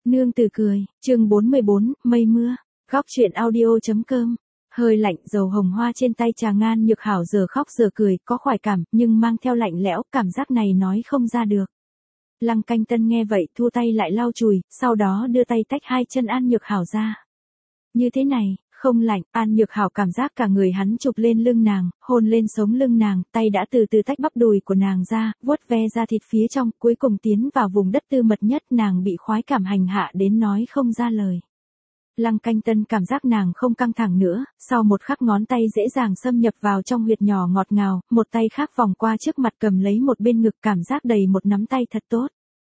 Nương tử cười, chương 44, mây mưa, góc chuyện audio.com. Hơi lạnh, dầu hồng hoa trên tay Trà Ngan Nhược Hảo giờ khóc giờ cười, có khoái cảm, nhưng mang theo lạnh lẽo, cảm giác này nói không ra được. Lăng Canh Tân nghe vậy, thu tay lại lau chùi, sau đó đưa tay tách hai chân An Nhược Hảo ra. Như thế này, không lạnh, An Nhược Hảo cảm giác cả người hắn chụp lên lưng nàng, hôn lên sống lưng nàng, tay đã từ từ tách bắp đùi của nàng ra, vuốt ve ra thịt phía trong, cuối cùng tiến vào vùng đất tư mật nhất, nàng bị khoái cảm hành hạ đến nói không ra lời. Lăng Canh Tân cảm giác nàng không căng thẳng nữa, sau một khắc ngón tay dễ dàng xâm nhập vào trong huyệt nhỏ ngọt ngào, một tay khác vòng qua trước mặt cầm lấy một bên ngực, cảm giác đầy một nắm tay thật tốt.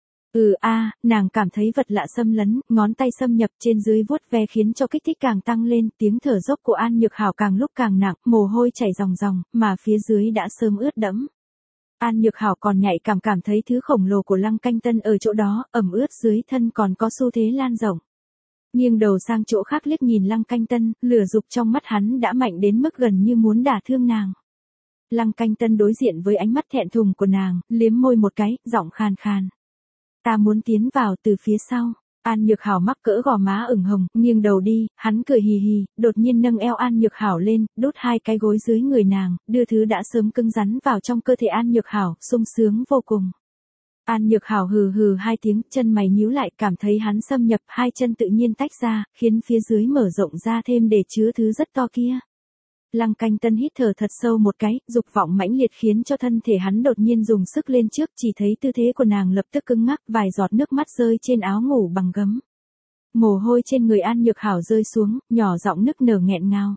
Nàng cảm thấy vật lạ xâm lấn, ngón tay xâm nhập trên dưới vuốt ve khiến cho kích thích càng tăng lên, tiếng thở dốc của An Nhược Hảo càng lúc càng nặng, mồ hôi chảy ròng ròng, mà phía dưới đã sớm ướt đẫm. An Nhược Hảo còn nhạy cảm thấy thứ khổng lồ của Lăng Canh Tân ở chỗ đó, ẩm ướt dưới thân còn có xu thế lan rộng. Nghiêng đầu sang chỗ khác liếc nhìn Lăng Canh Tân, lửa dục trong mắt hắn đã mạnh đến mức gần như muốn đả thương nàng. Lăng Canh Tân đối diện với ánh mắt thẹn thùng của nàng, liếm môi một cái, giọng khàn khàn. Ta muốn tiến vào từ phía sau. An Nhược Hảo mắc cỡ gò má ửng hồng, nghiêng đầu đi, hắn cười hì hì, đột nhiên nâng eo An Nhược Hảo lên, đút hai cái gối dưới người nàng, đưa thứ đã sớm cứng rắn vào trong cơ thể An Nhược Hảo, sung sướng vô cùng. An Nhược Hảo hừ hừ hai tiếng, chân mày nhíu lại, cảm thấy hắn xâm nhập, hai chân tự nhiên tách ra, khiến phía dưới mở rộng ra thêm để chứa thứ rất to kia. Lăng Canh Tân hít thở thật sâu một cái, dục vọng mãnh liệt khiến cho thân thể hắn đột nhiên dùng sức lên trước, chỉ thấy tư thế của nàng lập tức cứng ngắc, vài giọt nước mắt rơi trên áo ngủ bằng gấm. Mồ hôi trên người An Nhược Hảo rơi xuống, nhỏ giọng nức nở nghẹn ngào.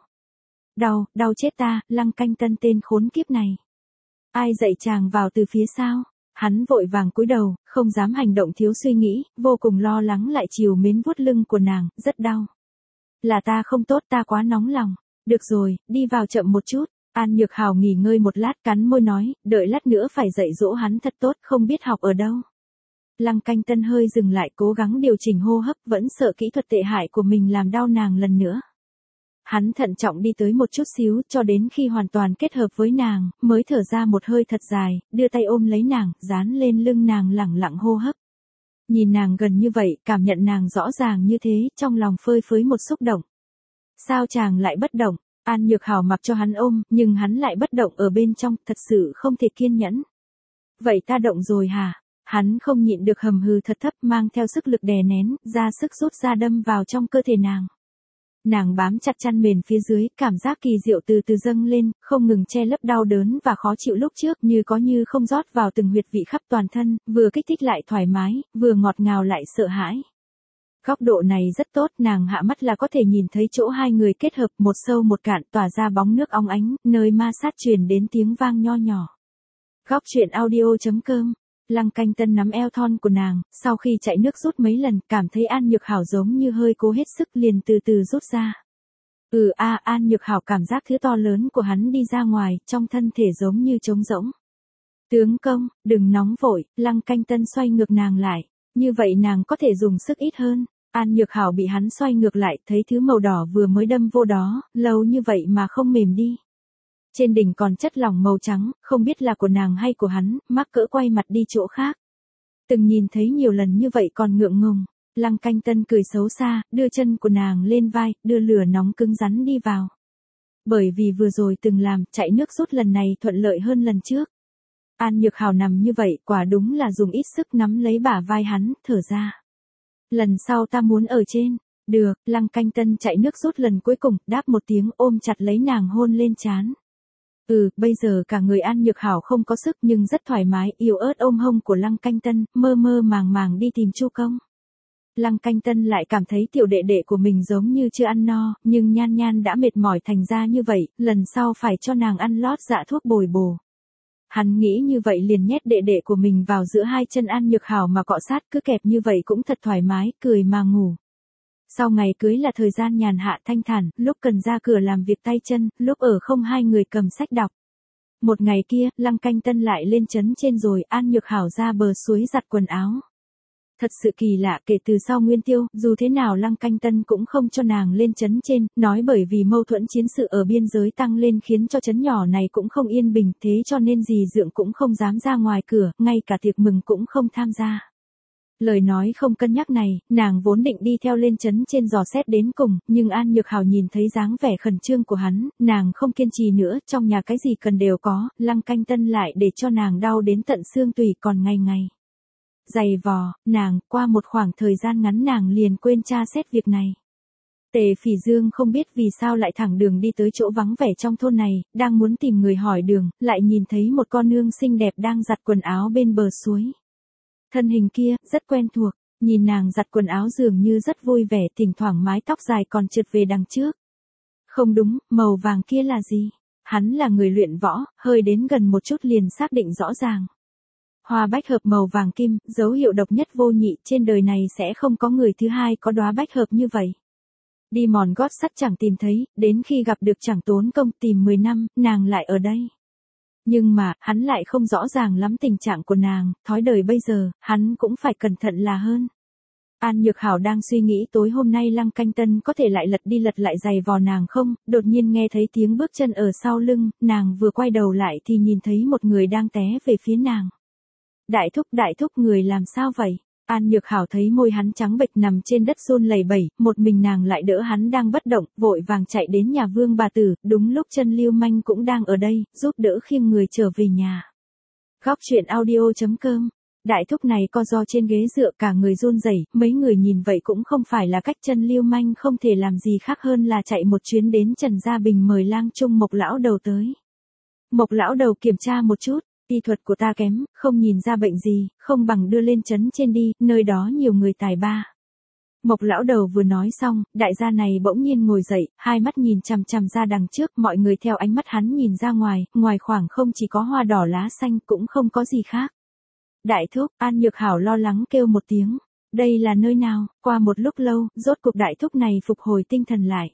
Đau chết ta, Lăng Canh Tân tên khốn kiếp này. Ai dạy chàng vào từ phía sau? Hắn vội vàng cúi đầu, không dám hành động thiếu suy nghĩ, vô cùng lo lắng lại chiều mến vuốt lưng của nàng, rất đau. Là ta không tốt, ta quá nóng lòng. Được rồi, đi vào chậm một chút. An Nhược Hảo nghỉ ngơi một lát, cắn môi nói, đợi lát nữa phải dạy dỗ hắn thật tốt, không biết học ở đâu. Lăng Canh Tân hơi dừng lại, cố gắng điều chỉnh hô hấp, vẫn sợ kỹ thuật tệ hại của mình làm đau nàng lần nữa. Hắn thận trọng đi tới một chút xíu, cho đến khi hoàn toàn kết hợp với nàng, mới thở ra một hơi thật dài, đưa tay ôm lấy nàng, dán lên lưng nàng lẳng lặng hô hấp. Nhìn nàng gần như vậy, cảm nhận nàng rõ ràng như thế, trong lòng phơi phới một xúc động. Sao chàng lại bất động? An Nhược Hảo mặc cho hắn ôm, nhưng hắn lại bất động ở bên trong, thật sự không thể kiên nhẫn. Vậy ta động rồi hả? Hắn không nhịn được hầm hừ thật thấp, mang theo sức lực đè nén, ra sức rút ra đâm vào trong cơ thể nàng. Nàng bám chặt chăn mền phía dưới, cảm giác kỳ diệu từ từ dâng lên, không ngừng che lấp đau đớn và khó chịu lúc trước, như có như không rót vào từng huyệt vị khắp toàn thân, vừa kích thích lại thoải mái, vừa ngọt ngào lại sợ hãi. Góc độ này rất tốt, nàng hạ mắt là có thể nhìn thấy chỗ hai người kết hợp, một sâu một cạn, tỏa ra bóng nước óng ánh, nơi ma sát truyền đến tiếng vang nho nhỏ. Góc chuyện audio.com. Lăng Canh Tân nắm eo thon của nàng, sau khi chạy nước rút mấy lần, cảm thấy An Nhược Hảo giống như hơi cố hết sức, liền từ từ rút ra. An Nhược Hảo cảm giác thứ to lớn của hắn đi ra ngoài, trong thân thể giống như trống rỗng. Tướng công, đừng nóng vội, Lăng Canh Tân xoay ngược nàng lại, như vậy nàng có thể dùng sức ít hơn. An Nhược Hảo bị hắn xoay ngược lại, thấy thứ màu đỏ vừa mới đâm vô đó, lâu như vậy mà không mềm đi. Trên đỉnh còn chất lỏng màu trắng, không biết là của nàng hay của hắn, mắc cỡ quay mặt đi chỗ khác. Từng nhìn thấy nhiều lần như vậy còn ngượng ngùng. Lăng Canh Tân cười xấu xa, đưa chân của nàng lên vai, đưa lửa nóng cứng rắn đi vào. Bởi vì vừa rồi từng làm, chạy nước rút lần này thuận lợi hơn lần trước. An Nhược Hảo nằm như vậy, quả đúng là dùng ít sức nắm lấy bả vai hắn, thở ra. Lần sau ta muốn ở trên. Được, Lăng Canh Tân chạy nước rút lần cuối cùng, đáp một tiếng, ôm chặt lấy nàng hôn lên trán. Bây giờ cả người An Nhược Hảo không có sức nhưng rất thoải mái, yếu ớt ôm hông của Lăng Canh Tân, mơ mơ màng đi tìm Chu Công. Lăng Canh Tân lại cảm thấy tiểu đệ đệ của mình giống như chưa ăn no, nhưng Nhan Nhan đã mệt mỏi thành ra như vậy, lần sau phải cho nàng ăn lót dạ thuốc bồi bổ. Hắn nghĩ như vậy liền nhét đệ đệ của mình vào giữa hai chân An Nhược Hảo mà cọ sát, cứ kẹp như vậy cũng thật thoải mái, cười mà ngủ. Sau ngày cưới là thời gian nhàn hạ thanh thản, lúc cần ra cửa làm việc tay chân, lúc ở không hai người cầm sách đọc. Một ngày kia, Lăng Canh Tân lại lên trấn trên rồi, An Nhược Hảo ra bờ suối giặt quần áo. Thật sự kỳ lạ, kể từ sau Nguyên Tiêu, dù thế nào Lăng Canh Tân cũng không cho nàng lên trấn trên, nói bởi vì mâu thuẫn chiến sự ở biên giới tăng lên khiến cho trấn nhỏ này cũng không yên bình, thế cho nên dì dượng cũng không dám ra ngoài cửa, ngay cả tiệc mừng cũng không tham gia. Lời nói không cân nhắc này, nàng vốn định đi theo lên trấn trên dò xét đến cùng, nhưng An Nhược Hảo nhìn thấy dáng vẻ khẩn trương của hắn, nàng không kiên trì nữa, trong nhà cái gì cần đều có, Lăng Canh Tân lại để cho nàng đau đến tận xương tủy còn ngày ngày. Dày vò, nàng, qua một khoảng thời gian ngắn nàng liền quên tra xét việc này. Tề Phỉ Dương không biết vì sao lại thẳng đường đi tới chỗ vắng vẻ trong thôn này, đang muốn tìm người hỏi đường, lại nhìn thấy một con nương xinh đẹp đang giặt quần áo bên bờ suối. Thân hình kia, rất quen thuộc, nhìn nàng giặt quần áo dường như rất vui vẻ, thỉnh thoảng mái tóc dài còn trượt về đằng trước. Không đúng, màu vàng kia là gì? Hắn là người luyện võ, hơi đến gần một chút liền xác định rõ ràng. Hoa bách hợp màu vàng kim, dấu hiệu độc nhất vô nhị, trên đời này sẽ không có người thứ hai có đóa bách hợp như vậy. Đi mòn gót sắt chẳng tìm thấy, đến khi gặp được chẳng tốn công tìm 10 năm, nàng lại ở đây. Nhưng mà, hắn lại không rõ ràng lắm tình trạng của nàng, thói đời bây giờ, hắn cũng phải cẩn thận là hơn. An Nhược Hảo đang suy nghĩ tối hôm nay Lăng Canh Tân có thể lại lật đi lật lại giày vò nàng không, đột nhiên nghe thấy tiếng bước chân ở sau lưng, nàng vừa quay đầu lại thì nhìn thấy một người đang té về phía nàng. Đại thúc người làm sao vậy? An Nhược Hảo thấy môi hắn trắng bệch nằm trên đất run lẩy bẩy, một mình nàng lại đỡ hắn đang bất động, vội vàng chạy đến nhà Vương bà tử, đúng lúc Chân Lưu Manh cũng đang ở đây, giúp đỡ khiêng người trở về nhà. Góc truyện audio.com. Đại thúc này co ro trên ghế dựa cả người run rẩy, mấy người nhìn vậy cũng không phải là cách. Chân Lưu Manh không thể làm gì khác hơn là chạy một chuyến đến Trần Gia Bình mời Lang Trung Mộc lão đầu tới. Mộc lão đầu kiểm tra một chút. Y thuật của ta kém, không nhìn ra bệnh gì, không bằng đưa lên trấn trên đi, nơi đó nhiều người tài ba. Mộc lão đầu vừa nói xong, đại gia này bỗng nhiên ngồi dậy, hai mắt nhìn chằm chằm ra đằng trước, mọi người theo ánh mắt hắn nhìn ra ngoài, ngoài khoảng không chỉ có hoa đỏ lá xanh cũng không có gì khác. Đại thúc, An Nhược Hảo lo lắng kêu một tiếng. Đây là nơi nào? Qua một lúc lâu, rốt cuộc đại thúc này phục hồi tinh thần lại.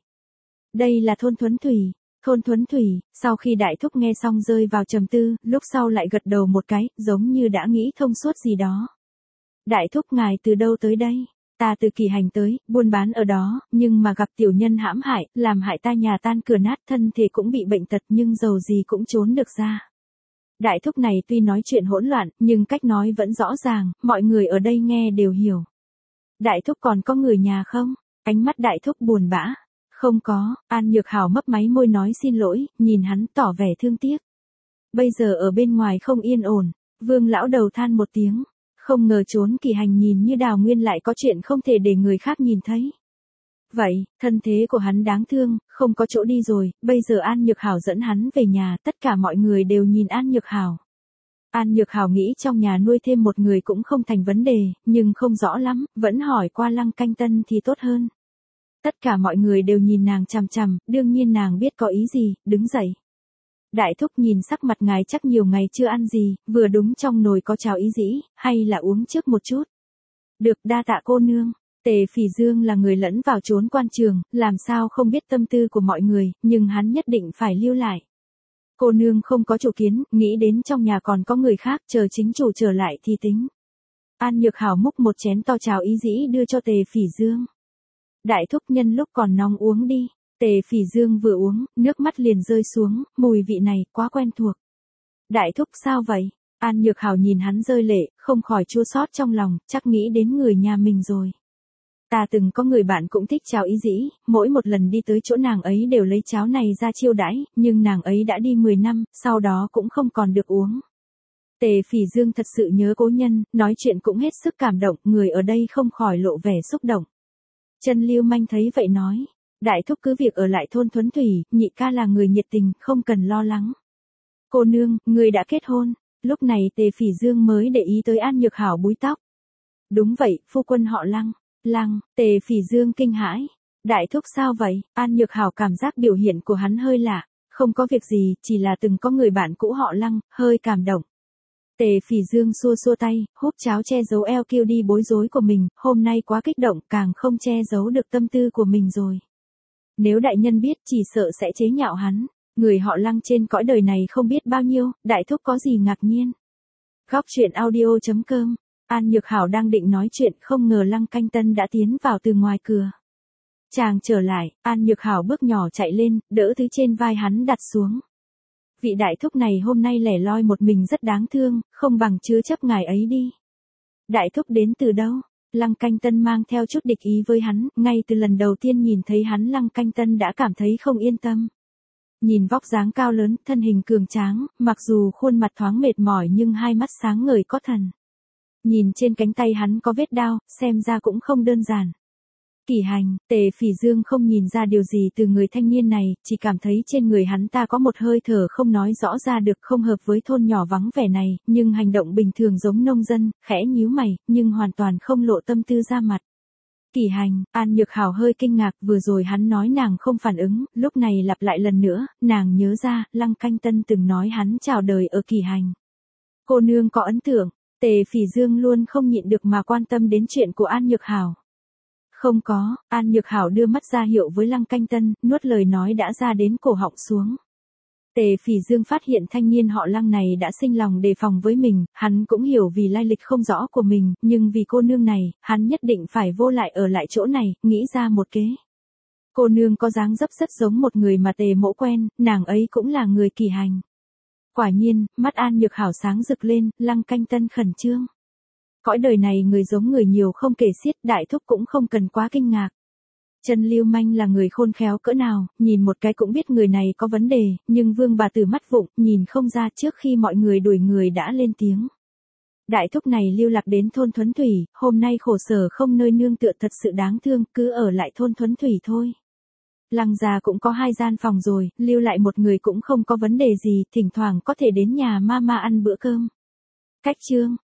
Đây là thôn Thuấn Thủy. Thôn Thuấn Thủy, sau khi đại thúc nghe xong rơi vào trầm tư, lúc sau lại gật đầu một cái, giống như đã nghĩ thông suốt gì đó. Đại thúc ngài từ đâu tới đây? Ta từ Kỳ Hành tới, buôn bán ở đó, nhưng mà gặp tiểu nhân hãm hại, làm hại ta nhà tan cửa nát, thân thể cũng bị bệnh tật nhưng dầu gì cũng trốn được ra. Đại thúc này tuy nói chuyện hỗn loạn, nhưng cách nói vẫn rõ ràng, mọi người ở đây nghe đều hiểu. Đại thúc còn có người nhà không? Ánh mắt đại thúc buồn bã. Không có, An Nhược Hảo mấp máy môi nói xin lỗi, nhìn hắn tỏ vẻ thương tiếc. Bây giờ ở bên ngoài không yên ổn, Vương lão đầu than một tiếng, không ngờ trốn Kỳ Hành nhìn như Đào Nguyên lại có chuyện không thể để người khác nhìn thấy. Vậy, thân thế của hắn đáng thương, không có chỗ đi rồi, bây giờ An Nhược Hảo dẫn hắn về nhà, tất cả mọi người đều nhìn An Nhược Hảo. An Nhược Hảo nghĩ trong nhà nuôi thêm một người cũng không thành vấn đề, nhưng không rõ lắm, vẫn hỏi qua Lăng Canh Tân thì tốt hơn. Tất cả mọi người đều nhìn nàng chằm chằm, đương nhiên nàng biết có ý gì, đứng dậy. Đại thúc nhìn sắc mặt ngài chắc nhiều ngày chưa ăn gì, vừa đúng trong nồi có cháo ý dĩ, hay là uống trước một chút. Được, đa tạ cô nương. Tề Phỉ Dương là người lẫn vào trốn quan trường, làm sao không biết tâm tư của mọi người, nhưng hắn nhất định phải lưu lại. Cô nương không có chủ kiến, nghĩ đến trong nhà còn có người khác, chờ chính chủ trở lại thì tính. An Nhược Hảo múc một chén to cháo ý dĩ đưa cho Tề Phỉ Dương. Đại thúc nhân lúc còn nóng uống đi. Tề Phỉ Dương vừa uống, nước mắt liền rơi xuống, mùi vị này quá quen thuộc. Đại thúc sao vậy? An Nhược Hảo nhìn hắn rơi lệ, không khỏi chua xót trong lòng, chắc nghĩ đến người nhà mình rồi. Ta từng có người bạn cũng thích cháo ý dĩ, mỗi một lần đi tới chỗ nàng ấy đều lấy cháo này ra chiêu đãi, nhưng nàng ấy đã đi 10 năm, sau đó cũng không còn được uống. Tề Phỉ Dương thật sự nhớ cố nhân, nói chuyện cũng hết sức cảm động, người ở đây không khỏi lộ vẻ xúc động. Chân Lưu Manh thấy vậy nói, đại thúc cứ việc ở lại thôn Thuấn Thủy, nhị ca là người nhiệt tình, không cần lo lắng. Cô nương, người đã kết hôn. Lúc này Tề Phỉ Dương mới để ý tới An Nhược Hảo búi tóc. Đúng vậy, phu quân họ Lăng. Lăng, Tề Phỉ Dương kinh hãi. Đại thúc sao vậy? An Nhược Hảo cảm giác biểu hiện của hắn hơi lạ. Không có việc gì, chỉ là từng có người bạn cũ họ Lăng, hơi cảm động. Tề Phỉ Dương xua xua tay, húp cháo che giấu eo kêu đi bối rối của mình, hôm nay quá kích động, càng không che giấu được tâm tư của mình rồi. Nếu đại nhân biết chỉ sợ sẽ chế nhạo hắn, người họ Lăng trên cõi đời này không biết bao nhiêu, đại thúc có gì ngạc nhiên. Góc truyện audio.com. An Nhược Hảo đang định nói chuyện, không ngờ Lăng Canh Tân đã tiến vào từ ngoài cửa. Chàng trở lại, An Nhược Hảo bước nhỏ chạy lên, đỡ thứ trên vai hắn đặt xuống. Vị đại thúc này hôm nay lẻ loi một mình rất đáng thương, không bằng chứa chấp ngài ấy đi. Đại thúc đến từ đâu? Lăng Canh Tân mang theo chút địch ý với hắn, ngay từ lần đầu tiên nhìn thấy hắn Lăng Canh Tân đã cảm thấy không yên tâm. Nhìn vóc dáng cao lớn, thân hình cường tráng, mặc dù khuôn mặt thoáng mệt mỏi nhưng hai mắt sáng ngời có thần. Nhìn trên cánh tay hắn có vết đao, xem ra cũng không đơn giản. Kỷ Hành, Tề Phỉ Dương không nhìn ra điều gì từ người thanh niên này, chỉ cảm thấy trên người hắn ta có một hơi thở không nói rõ ra được, không hợp với thôn nhỏ vắng vẻ này, nhưng hành động bình thường giống nông dân, khẽ nhíu mày, nhưng hoàn toàn không lộ tâm tư ra mặt. Kỷ Hành, An Nhược Hảo hơi kinh ngạc, vừa rồi hắn nói nàng không phản ứng, lúc này lặp lại lần nữa, nàng nhớ ra, Lăng Canh Tân từng nói hắn chào đời ở Kỷ Hành. Cô nương có ấn tượng, Tề Phỉ Dương luôn không nhịn được mà quan tâm đến chuyện của An Nhược Hảo. Không có, An Nhược Hảo đưa mắt ra hiệu với Lăng Canh Tân, nuốt lời nói đã ra đến cổ họng xuống. Tề Phỉ Dương phát hiện thanh niên họ Lăng này đã sinh lòng đề phòng với mình, hắn cũng hiểu vì lai lịch không rõ của mình, nhưng vì cô nương này, hắn nhất định phải vô lại ở lại chỗ này, nghĩ ra một kế. Cô nương có dáng dấp rất giống một người mà Tề Mỗ quen, nàng ấy cũng là người Kỷ Hành. Quả nhiên, mắt An Nhược Hảo sáng rực lên, Lăng Canh Tân khẩn trương. Cõi đời này người giống người nhiều không kể xiết, đại thúc cũng không cần quá kinh ngạc. Trần Lưu Manh là người khôn khéo cỡ nào, nhìn một cái cũng biết người này có vấn đề, nhưng Vương bà tử mắt vụng, nhìn không ra trước khi mọi người đuổi người đã lên tiếng. Đại thúc này lưu lạc đến thôn Thuấn Thủy, hôm nay khổ sở không nơi nương tựa thật sự đáng thương, cứ ở lại thôn Thuấn Thủy thôi. Lăng gia cũng có 2 gian phòng rồi, lưu lại một người cũng không có vấn đề gì, thỉnh thoảng có thể đến nhà mama ăn bữa cơm. Cách chương